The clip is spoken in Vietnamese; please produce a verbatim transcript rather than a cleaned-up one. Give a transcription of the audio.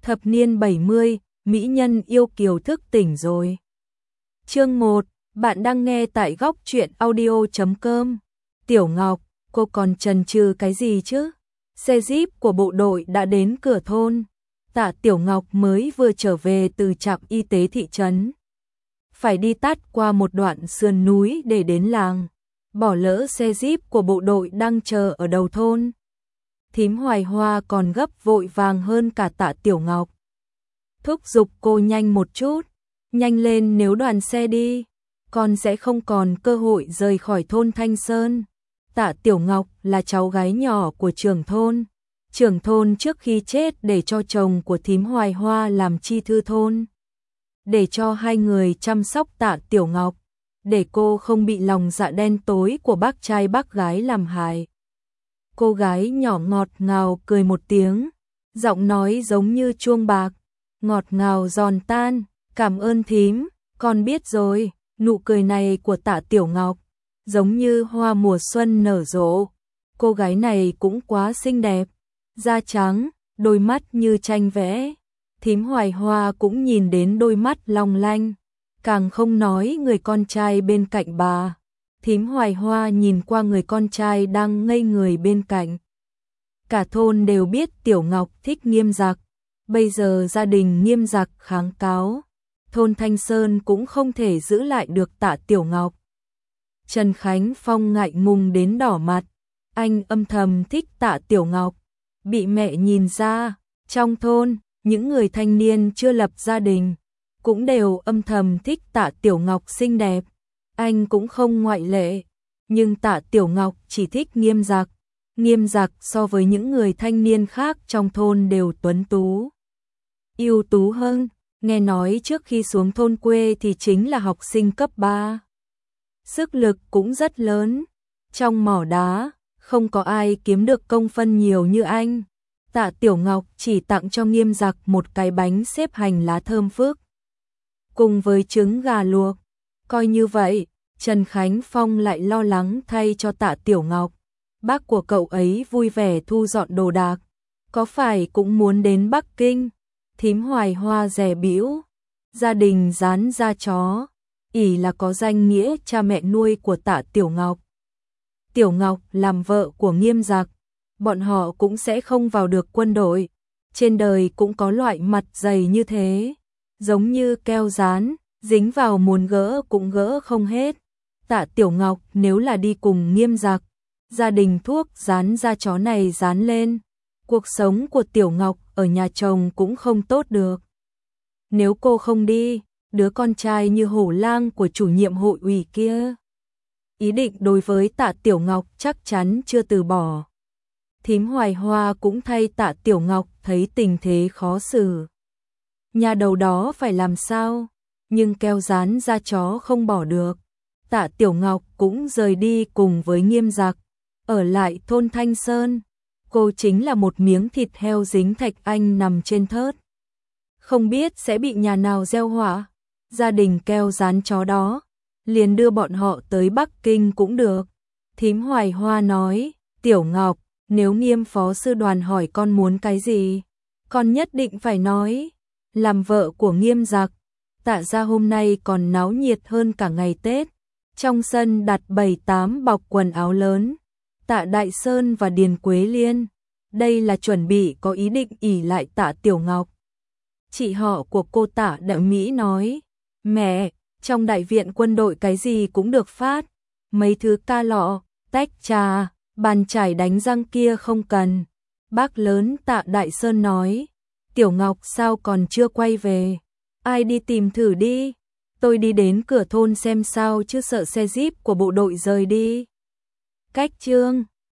Thập niên bảy mươi, mỹ nhân yêu kiều thức tỉnh rồi. Chương một, bạn đang nghe tại góc truyện audio chấm com. Tiểu Ngọc, cô còn chần chừ cái gì chứ? Xe jeep của bộ đội đã đến cửa thôn. Tạ Tiểu Ngọc mới vừa trở về từ trạm y tế thị trấn. Phải đi tắt qua một đoạn sườn núi để đến làng. Bỏ lỡ xe jeep của bộ đội đang chờ ở đầu thôn. Thím Hoài Hoa còn gấp vội vàng hơn cả Tạ Tiểu Ngọc. Thúc giục cô nhanh một chút, nhanh lên, nếu đoàn xe đi, con sẽ không còn cơ hội rời khỏi thôn Thanh Sơn. Tạ Tiểu Ngọc là cháu gái nhỏ của trưởng thôn. Trưởng thôn trước khi chết để cho chồng của thím Hoài Hoa làm chi thư thôn, để cho hai người chăm sóc Tạ Tiểu Ngọc, để cô không bị lòng dạ đen tối của bác trai bác gái làm hại. Cô gái nhỏ ngọt ngào cười một tiếng, giọng nói giống như chuông bạc, ngọt ngào giòn tan, cảm ơn thím, con biết rồi. Nụ cười này của Tạ Tiểu Ngọc giống như hoa mùa xuân nở rộ. Cô gái này cũng quá xinh đẹp, da trắng, đôi mắt như tranh vẽ. Thím Hoài Hoa cũng nhìn đến đôi mắt long lanh, càng không nói người con trai bên cạnh bà. Thím Hoài Hoa nhìn qua người con trai đang ngây người bên cạnh. Cả thôn đều biết Tiểu Ngọc thích Nghiêm Giặc. Bây giờ gia đình Nghiêm Giặc kháng cáo, thôn Thanh Sơn cũng không thể giữ lại được Tạ Tiểu Ngọc. Trần Khánh Phong ngại ngùng đến đỏ mặt. Anh âm thầm thích Tạ Tiểu Ngọc. Bị mẹ nhìn ra, trong thôn, những người thanh niên chưa lập gia đình cũng đều âm thầm thích Tạ Tiểu Ngọc xinh đẹp. Anh cũng không ngoại lệ. Nhưng Tạ Tiểu Ngọc chỉ thích Nghiêm Giặc. Nghiêm Giặc so với những người thanh niên khác trong thôn đều tuấn tú, ưu tú hơn. Nghe nói trước khi xuống thôn quê thì chính là học sinh cấp ba. Sức lực cũng rất lớn. Trong mỏ đá, không có ai kiếm được công phân nhiều như anh. Tạ Tiểu Ngọc chỉ tặng cho Nghiêm Giặc một cái bánh xếp hành lá thơm phức, cùng với trứng gà luộc. Coi như vậy, Trần Khánh Phong lại lo lắng thay cho Tạ Tiểu Ngọc. Bác của cậu ấy vui vẻ thu dọn đồ đạc, có phải cũng muốn đến Bắc Kinh? Thím Hoài Hoa dè bĩu, gia đình dán da chó, ỷ là có danh nghĩa cha mẹ nuôi của Tạ Tiểu Ngọc. Tiểu Ngọc làm vợ của Nghiêm Giặc, bọn họ cũng sẽ không vào được quân đội. Trên đời cũng có loại mặt dày như thế, giống như keo dán, dính vào muốn gỡ cũng gỡ không hết. Tạ Tiểu Ngọc nếu là đi cùng Nghiêm Giặc, gia đình thuốc dán da chó này dán lên, cuộc sống của Tiểu Ngọc ở nhà chồng cũng không tốt được. Nếu cô không đi, đứa con trai như hổ lang của chủ nhiệm hội ủy kia, ý định đối với Tạ Tiểu Ngọc chắc chắn chưa từ bỏ. Thím Hoài Hoa cũng thay Tạ Tiểu Ngọc thấy tình thế khó xử. Nhà đầu đó phải làm sao? Nhưng keo dán da chó không bỏ được. Tạ Tiểu Ngọc cũng rời đi cùng với Nghiêm Giặc, ở lại thôn Thanh Sơn. Cô chính là một miếng thịt heo dính thạch anh nằm trên thớt, không biết sẽ bị nhà nào gieo họa. Gia đình keo dán chó đó, liền đưa bọn họ tới Bắc Kinh cũng được. Thím Hoài Hoa nói, Tiểu Ngọc, nếu Nghiêm phó sư đoàn hỏi con muốn cái gì, con nhất định phải nói. Làm vợ của Nghiêm Giặc, Tạ gia hôm nay còn náo nhiệt hơn cả ngày Tết. Trong sân đặt bảy tám bọc quần áo lớn. Tạ Đại Sơn và Điền Quế Liên, đây là chuẩn bị có ý định ỷ lại Tạ Tiểu Ngọc. Chị họ của cô Tạ Đại Mỹ nói, mẹ, trong đại viện quân đội cái gì cũng được phát, mấy thứ ca lọ, tách trà, bàn chải đánh răng kia không cần. Bác lớn Tạ Đại Sơn nói, Tiểu Ngọc sao còn chưa quay về, ai đi tìm thử đi, tôi đi đến cửa thôn xem sao chứ sợ xe jeep của bộ đội rời đi. Cách chương